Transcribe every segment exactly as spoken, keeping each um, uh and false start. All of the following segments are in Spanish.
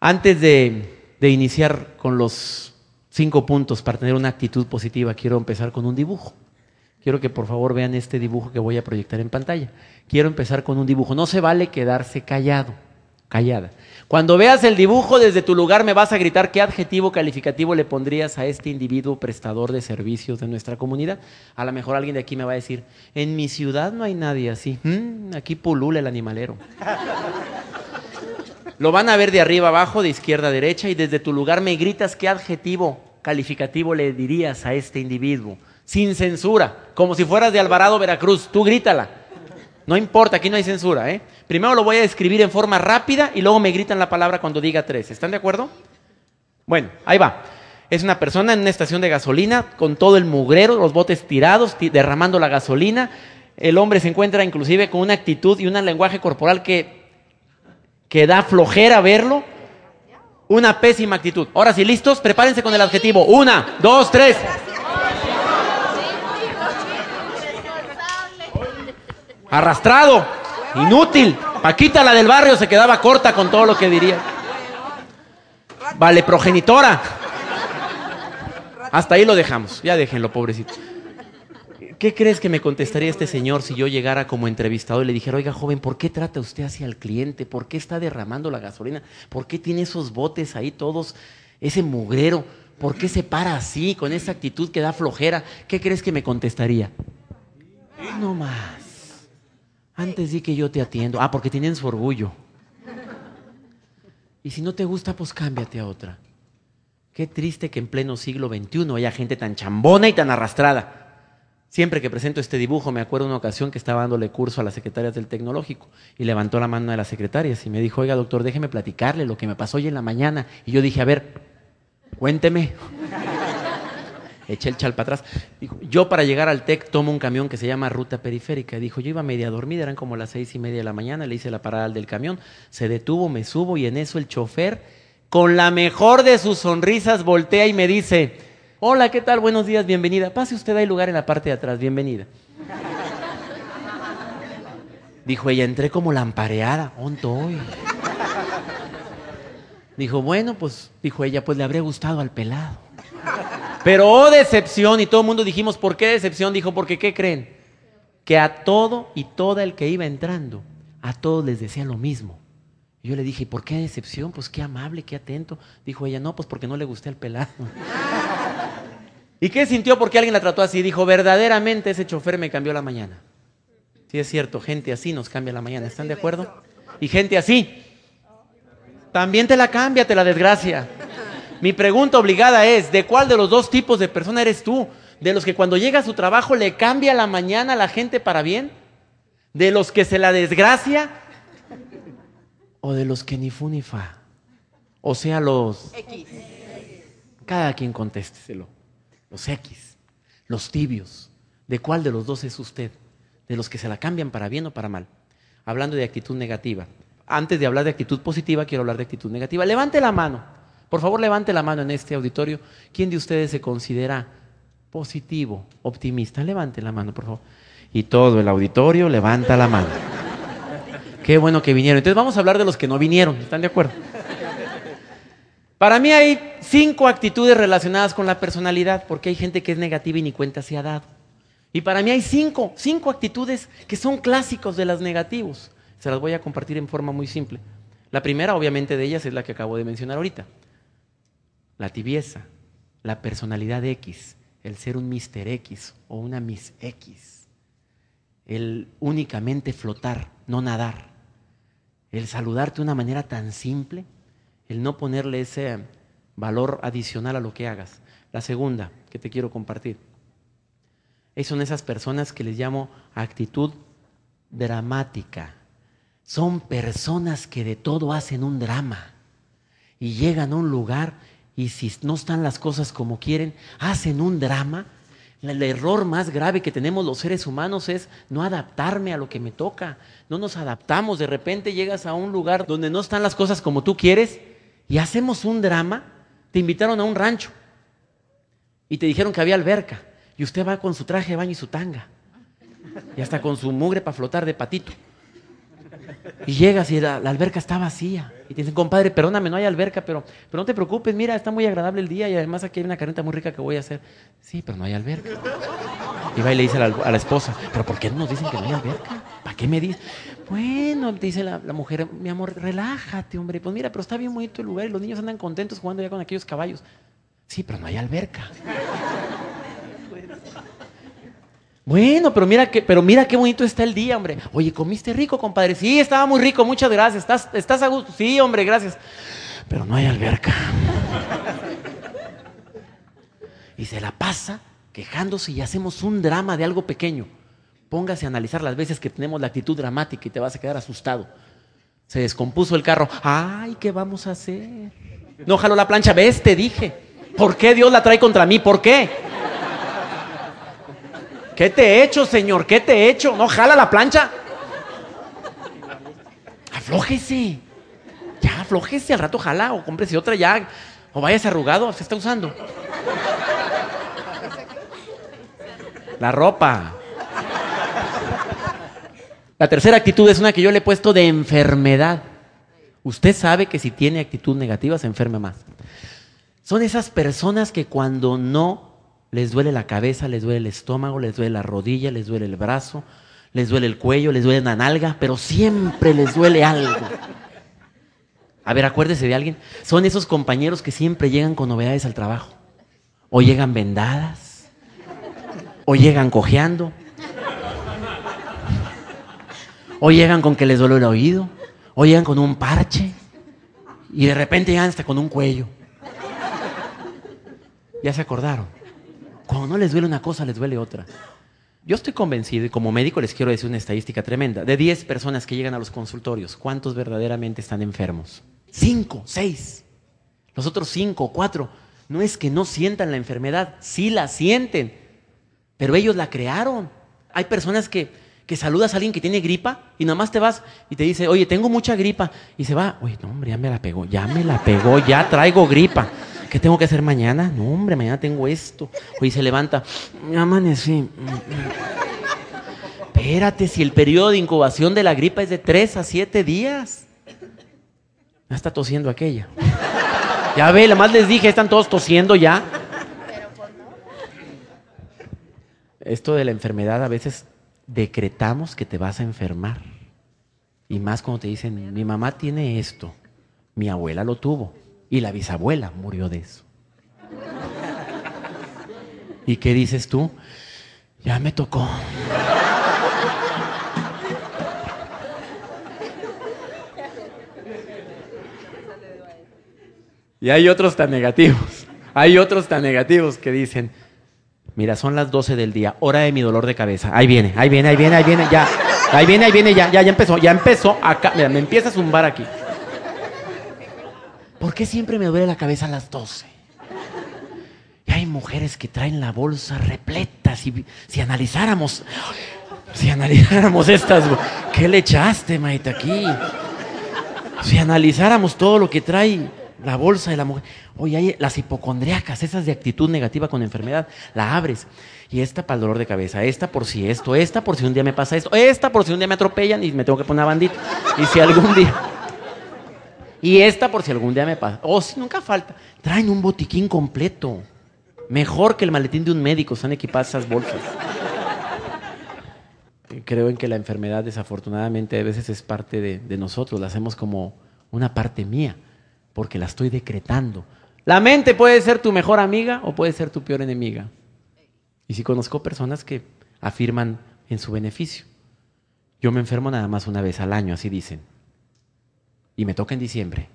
Antes de, de iniciar con los cinco puntos para tener una actitud positiva, quiero empezar con un dibujo. Quiero que por favor vean este dibujo que voy a proyectar en pantalla. Quiero empezar con un dibujo. No se vale quedarse callado, callada. Cuando veas el dibujo, desde tu lugar me vas a gritar qué adjetivo calificativo le pondrías a este individuo prestador de servicios de nuestra comunidad. A lo mejor alguien de aquí me va a decir, en mi ciudad no hay nadie así. Mm, aquí pulula el animalero. Lo van a ver de arriba abajo, de izquierda a derecha, y desde tu lugar me gritas qué adjetivo calificativo le dirías a este individuo. Sin censura, como si fueras de Alvarado, Veracruz. Tú grítala. No importa, aquí no hay censura, ¿eh? Primero lo voy a escribir en forma rápida y luego me gritan la palabra cuando diga tres. ¿Están de acuerdo? Bueno, ahí va. Es una persona en una estación de gasolina con todo el mugrero, los botes tirados, derramando la gasolina. El hombre se encuentra inclusive con una actitud y un lenguaje corporal que, que da flojera verlo. Una pésima actitud. Ahora sí, ¿listos? Prepárense con el adjetivo. Una, dos, tres. Arrastrado, inútil. Paquita, la del barrio, se quedaba corta con todo lo que diría. Vale, progenitora. Hasta ahí lo dejamos. Ya déjenlo, pobrecito. ¿Qué crees que me contestaría este señor si yo llegara como entrevistador y le dijera, oiga, joven, ¿por qué trata usted así al cliente? ¿Por qué está derramando la gasolina? ¿Por qué tiene esos botes ahí todos, ese mugrero? ¿Por qué se para así, con esa actitud que da flojera? ¿Qué crees que me contestaría? No más. Antes di que yo te atiendo. Ah, porque tienen su orgullo. Y si no te gusta, pues cámbiate a otra. Qué triste que en pleno siglo veintiuno haya gente tan chambona y tan arrastrada. Siempre que presento este dibujo, me acuerdo una ocasión que estaba dándole curso a las secretarias del tecnológico y levantó la mano de las secretarias y me dijo, oiga, doctor, déjeme platicarle lo que me pasó hoy en la mañana. Y yo dije, a ver, cuénteme. Eché el chal para atrás. Dijo, yo para llegar al TEC tomo un camión que se llama Ruta Periférica. Dijo, yo iba media dormida, eran como las seis y media de la mañana, le hice la parada al del camión, se detuvo, me subo y en eso el chofer, con la mejor de sus sonrisas, voltea y me dice, hola, ¿qué tal? Buenos días, bienvenida. Pase usted, hay lugar en la parte de atrás, bienvenida. Dijo ella, entré como lampareada, ¿onto hoy? Dijo, bueno, pues, dijo ella, pues le habría gustado al pelado. Pero oh, decepción, y todo el mundo dijimos, ¿por qué decepción? Dijo, porque ¿qué creen? Que a todo y toda el que iba entrando, a todos les decía lo mismo. Y yo le dije, ¿y por qué decepción? Pues qué amable, qué atento. Dijo ella, no, pues porque no le gusté al pelado. ¿Y qué sintió porque alguien la trató así? Dijo, verdaderamente ese chofer me cambió la mañana. Sí, es cierto, gente así nos cambia la mañana, ¿están de acuerdo? Y gente así también te la cambia, te la desgracia. Mi pregunta obligada es, ¿de cuál de los dos tipos de persona eres tú? ¿De los que cuando llega a su trabajo le cambia la mañana a la gente para bien? ¿De los que se la desgracia? ¿O de los que ni fu ni fa? O sea, los... X. Cada quien contésteselo. Los X, los tibios. ¿De cuál de los dos es usted? ¿De los que se la cambian para bien o para mal? Hablando de actitud negativa. Antes de hablar de actitud positiva, quiero hablar de actitud negativa. Levante la mano. Por favor, levante la mano en este auditorio. ¿Quién de ustedes se considera positivo, optimista? Levante la mano, por favor. Y todo el auditorio levanta la mano. Qué bueno que vinieron. Entonces vamos a hablar de los que no vinieron. ¿Están de acuerdo? Para mí hay cinco actitudes relacionadas con la personalidad, porque hay gente que es negativa y ni cuenta se ha dado. Y para mí hay cinco, cinco actitudes que son clásicos de los negativos. Se las voy a compartir en forma muy simple. La primera, obviamente, de ellas es la que acabo de mencionar ahorita. La tibieza, la personalidad X, el ser un mister X o una Miss X, el únicamente flotar, no nadar, el saludarte de una manera tan simple, el no ponerle ese valor adicional a lo que hagas. La segunda que te quiero compartir, son esas personas que les llamo actitud dramática. Son personas que de todo hacen un drama y llegan a un lugar y si no están las cosas como quieren, hacen un drama. El error más grave que tenemos los seres humanos es no adaptarme a lo que me toca. No nos adaptamos, de repente llegas a un lugar donde no están las cosas como tú quieres y hacemos un drama. Te invitaron a un rancho y te dijeron que había alberca y usted va con su traje de baño y su tanga y hasta con su mugre para flotar de patito. Y llegas y la, la alberca está vacía. Y te dicen, compadre, perdóname, no hay alberca, pero, pero no te preocupes, mira, está muy agradable el día y además aquí hay una carnita muy rica que voy a hacer. Sí, pero no hay alberca. Y va y le dice a la, a la esposa, ¿pero por qué no nos dicen que no hay alberca? ¿Para qué me dices? Bueno, te dice la, la mujer, mi amor, relájate, hombre. Pues mira, pero está bien bonito el lugar y los niños andan contentos jugando ya con aquellos caballos. Sí, pero no hay alberca. Bueno, pero mira, que, pero mira qué bonito está el día, hombre. Oye, ¿comiste rico, compadre? Sí, estaba muy rico, muchas gracias. ¿Estás, estás a gusto? Sí, hombre, gracias. Pero no hay alberca. Y se la pasa quejándose y hacemos un drama de algo pequeño. Póngase a analizar las veces que tenemos la actitud dramática y te vas a quedar asustado. Se descompuso el carro. Ay, ¿qué vamos a hacer? No jaló la plancha. ¿Ves? Te dije. ¿Por qué Dios la trae contra mí? ¿Por qué? ¿Qué te he hecho, señor? ¿Qué te he hecho? ¿No jala la plancha? Aflójese. Ya, aflójese. Al rato jala o cómprese otra ya. O váyase arrugado. Se está usando. La ropa. La tercera actitud es una que yo le he puesto de enfermedad. Usted sabe que si tiene actitud negativa se enferma más. Son esas personas que cuando no les duele la cabeza, les duele el estómago, les duele la rodilla, les duele el brazo, les duele el cuello, les duele la nalga, pero siempre les duele algo. A ver, acuérdese de alguien. Son esos compañeros que siempre llegan con novedades al trabajo. O llegan vendadas, o llegan cojeando, o llegan con que les duele el oído, o llegan con un parche, y de repente llegan hasta con un cuello. ¿Ya se acordaron? Cuando no les duele una cosa, les duele otra. Yo estoy convencido, y como médico les quiero decir una estadística tremenda. De diez personas que llegan a los consultorios, ¿cuántos verdaderamente están enfermos? Cinco, seis. Los otros cinco o cuatro, no es que no sientan la enfermedad, sí la sienten, pero ellos la crearon. Hay personas que, que saludas a alguien que tiene gripa y nada más te vas y te dice, oye, tengo mucha gripa. Y se va, oye, no, hombre, ya me la pegó, ya me la pegó, ya traigo gripa. ¿Qué tengo que hacer mañana? No, hombre, mañana tengo esto. Oye, se levanta. Ya amanecí. Espérate, si el periodo de incubación de la gripa es de tres a siete días. Ya está tosiendo aquella. Ya ve, además les dije, están todos tosiendo ya. Esto de la enfermedad, a veces decretamos que te vas a enfermar. Y más cuando te dicen, mi mamá tiene esto, mi abuela lo tuvo. Y la bisabuela murió de eso. ¿Y qué dices tú? Ya me tocó. Y hay otros tan negativos. Hay otros tan negativos que dicen, mira, son las doce del día, hora de mi dolor de cabeza. Ahí viene, ahí viene, ahí viene, ahí viene, ya. Ahí viene, ahí viene, ya, ya, ya empezó, ya empezó. Acá, mira, me empieza a zumbar aquí. ¿Por qué siempre me duele la cabeza a las doce? Y hay mujeres que traen la bolsa repleta. Si, si analizáramos, si analizáramos estas, ¿qué le echaste, maita, aquí? Si analizáramos todo lo que trae la bolsa de la mujer. Oye, hay las hipocondriacas, esas de actitud negativa con enfermedad, la abres. Y esta para el dolor de cabeza, esta por si esto, esta por si un día me pasa esto, esta por si un día me atropellan y me tengo que poner una bandita. Y si algún día... Y esta por si algún día me pasa. O oh, si nunca falta. Traen un botiquín completo. Mejor que el maletín de un médico. Están equipadas esas bolsas. Creo en que la enfermedad desafortunadamente a veces es parte de, de nosotros. La hacemos como una parte mía. Porque la estoy decretando. La mente puede ser tu mejor amiga o puede ser tu peor enemiga. Y sí conozco personas que afirman en su beneficio. Yo me enfermo nada más una vez al año, así dicen. Y me toca en diciembre.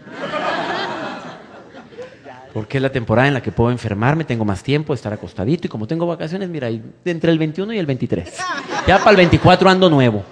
Porque es la temporada en la que puedo enfermarme, tengo más tiempo, estar acostadito. Y como tengo vacaciones, mira, entre el veintiuno y el veintitrés. Ya para el veinticuatro ando nuevo.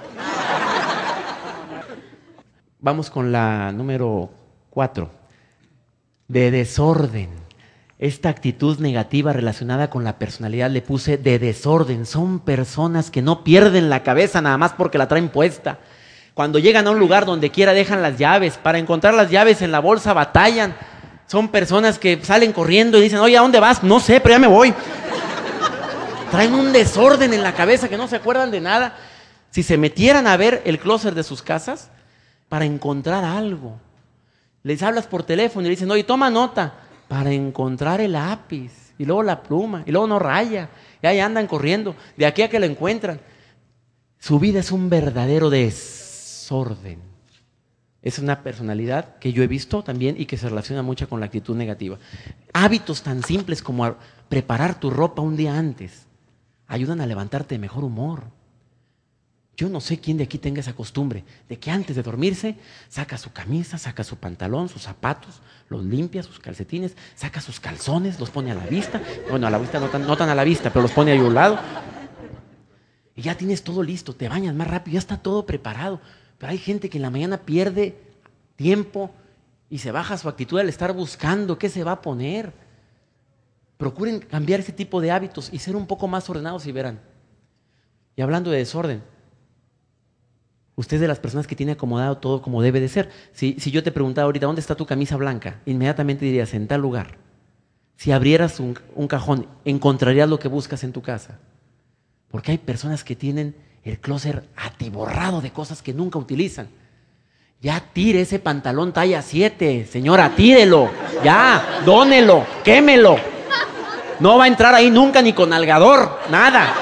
Vamos con la número cuatro. De desorden. Esta actitud negativa relacionada con la personalidad le puse de desorden. Son personas que no pierden la cabeza nada más porque la traen puesta. Cuando llegan a un lugar donde quiera dejan las llaves. Para encontrar las llaves en la bolsa batallan. Son personas que salen corriendo y dicen, oye, ¿a dónde vas? No sé, pero ya me voy. Traen un desorden en la cabeza que no se acuerdan de nada. Si se metieran a ver el closet de sus casas para encontrar algo. Les hablas por teléfono y le dicen, oye, toma nota, para encontrar el lápiz, y luego la pluma, y luego no raya, y ahí andan corriendo, de aquí a que lo encuentran. Su vida es un verdadero desorden. Es una personalidad que yo he visto también y que se relaciona mucho con la actitud negativa. Hábitos tan simples como preparar tu ropa un día antes ayudan a levantarte de mejor humor. Yo no sé quién de aquí tenga esa costumbre de que antes de dormirse saca su camisa, saca su pantalón, sus zapatos, los limpia, sus calcetines, saca sus calzones, los pone a la vista. Bueno, a la vista no tan, no tan a la vista, pero los pone ahí a un lado. Y ya tienes todo listo, te bañas más rápido, ya está todo preparado. Pero hay gente que en la mañana pierde tiempo y se baja su actitud al estar buscando qué se va a poner. Procuren cambiar ese tipo de hábitos y ser un poco más ordenados y verán. Y hablando de desorden, usted es de las personas que tiene acomodado todo como debe de ser. Si, si yo te preguntara ahorita, ¿dónde está tu camisa blanca? Inmediatamente dirías, en tal lugar. Si abrieras un, un cajón, encontrarías lo que buscas en tu casa. Porque hay personas que tienen el closet atiborrado de cosas que nunca utilizan. Ya tire ese pantalón talla siete, señora, tírelo. Ya, dónelo, quémelo. No va a entrar ahí nunca ni con algador, nada.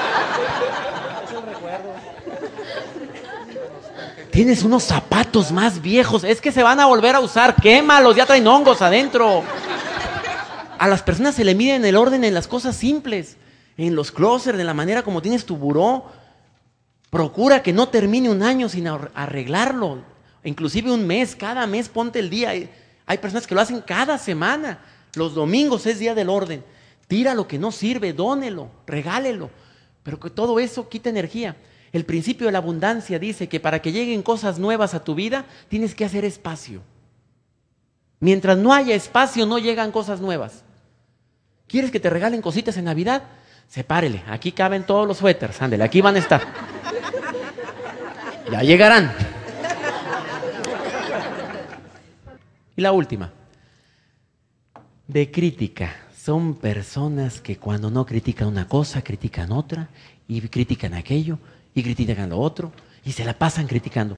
Tienes unos zapatos más viejos, es que se van a volver a usar, quémalos, ya traen hongos adentro. A las personas se le miden el orden en las cosas simples, en los closets, de la manera como tienes tu buró. Procura que no termine un año sin arreglarlo, inclusive un mes, cada mes ponte el día. Hay personas que lo hacen cada semana, los domingos es día del orden. Tira lo que no sirve, dónelo, regálelo, pero que todo eso quita energía. El principio de la abundancia dice que para que lleguen cosas nuevas a tu vida, tienes que hacer espacio. Mientras no haya espacio, no llegan cosas nuevas. ¿Quieres que te regalen cositas en Navidad? Sepárele, aquí caben todos los suéteres, ándele, aquí van a estar. Ya llegarán. Y la última, de crítica. Son personas que cuando no critican una cosa, critican otra, y critican aquello, y critican lo otro, y se la pasan criticando.